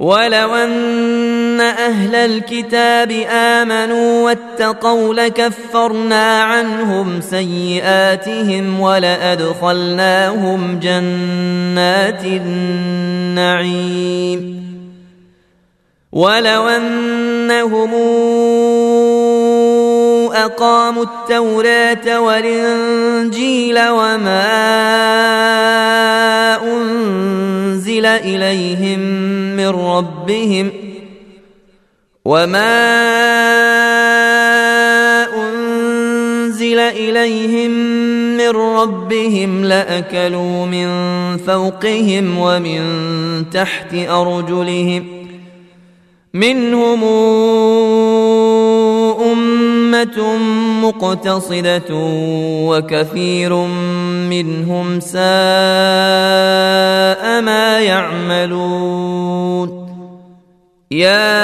ولو أن أهل الكتاب آمنوا واتقوا لكفرنا عنهم سيئاتهم ولأدخلناهم جنات النعيم ولو أنهم أقاموا التوراة والإنجيل وما أنزل إليهم من ربهم لأكلوا من فوقهم ومن تحت أرجلهم منهم أمة مقتصدة وكثير منهم ساء ما يعملون يا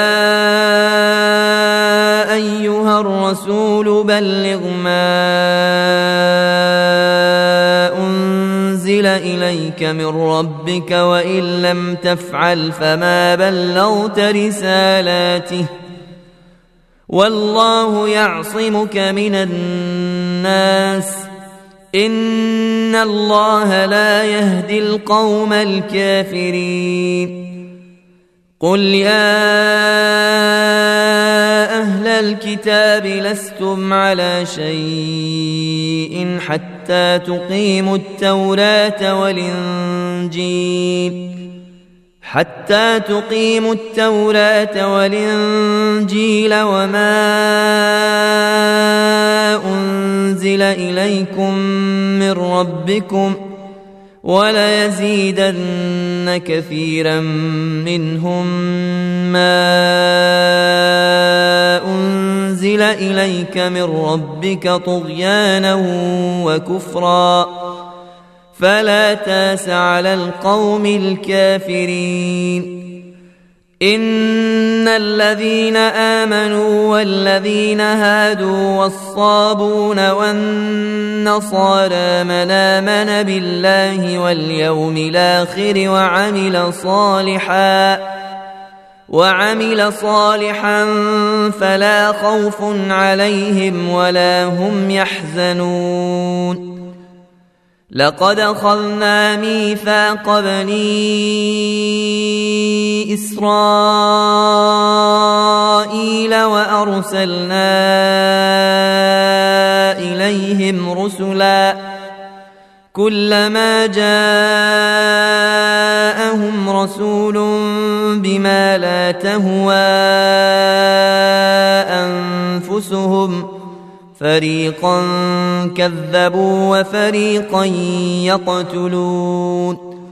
أيها الرسول بلغ ما أنزل إليك من ربك وإن لم تفعل فما بلغت رسالاته والله يعصمك من الناس إن الله لا يهدي القوم الكافرين قل يا أهل الكتاب لستم على شيء حتى تقيموا التوراة والإنجيل وما أنزل إليكم من ربكم وليزيدن كثيرا منهم ما أنزل إليك من ربك طغيانا وكفرا فلا تاس على القوم الكافرين إن الذين آمنوا والذين هادوا والصابون والنصارى من آمن بالله واليوم الآخر وعمل صالحا فلا خوف عليهم ولا هم يحزنون لقد أخذنا ميثاق بني إسرائيل وأرسلنا إليهم رسلا كلما جاءهم رسول بما لا تهوى أنفسهم فريقا كذبوا وفريقا يقتلون